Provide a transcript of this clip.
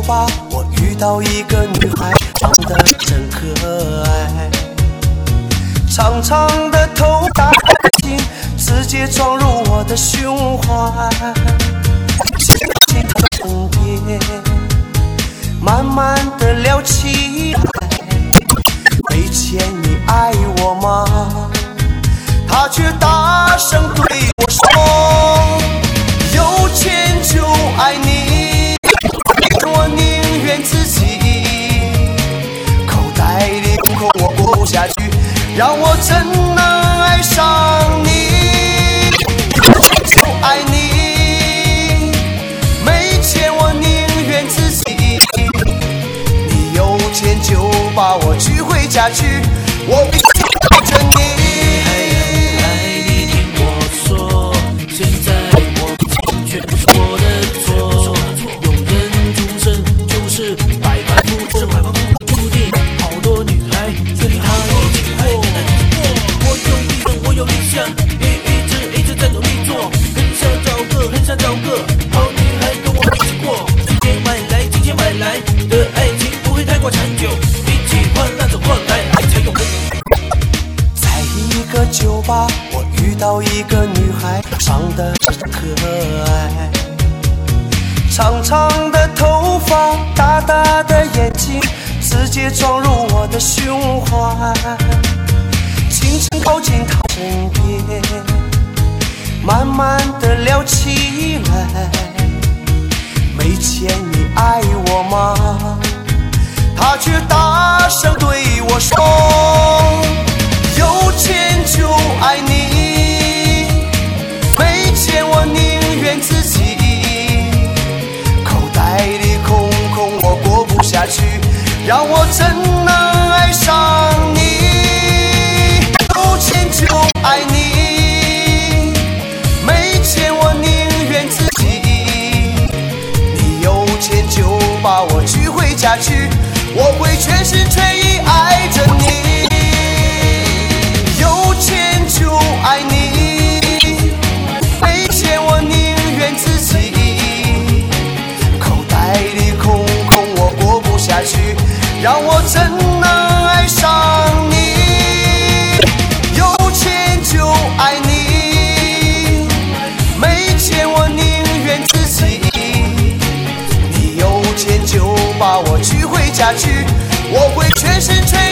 吧，我遇到一个女孩，长得真可爱，长长的头大眼睛，直接撞入我的胸怀。亲她的身边，慢慢的聊起来。没钱你爱我吗？她却大声对我说，有钱就爱你，我宁愿自己口袋里空空，我过不下去，让我怎能爱上你？有钱就爱你，没钱我宁愿自己。你有钱就把我娶回家去，我会爱着你。酒吧，我遇到一个女孩，长得可爱，长长的头发，大大的眼睛，直接撞入我的胸怀。轻轻靠近她身边，慢慢的聊起来。没钱你爱我吗？她却大声对我说，有钱就爱你，没钱我宁愿自己，口袋里空空我过不下去，让我怎能爱上你？有钱就爱你，没钱我宁愿自己。你有钱就把我娶回家去，我会全心全意爱着你。就爱你，没钱我宁愿自己，口袋里空空我过不下去，让我怎能爱上你？有钱就爱你，没钱我宁愿自己。你有钱就把我娶回家去，我会全心全意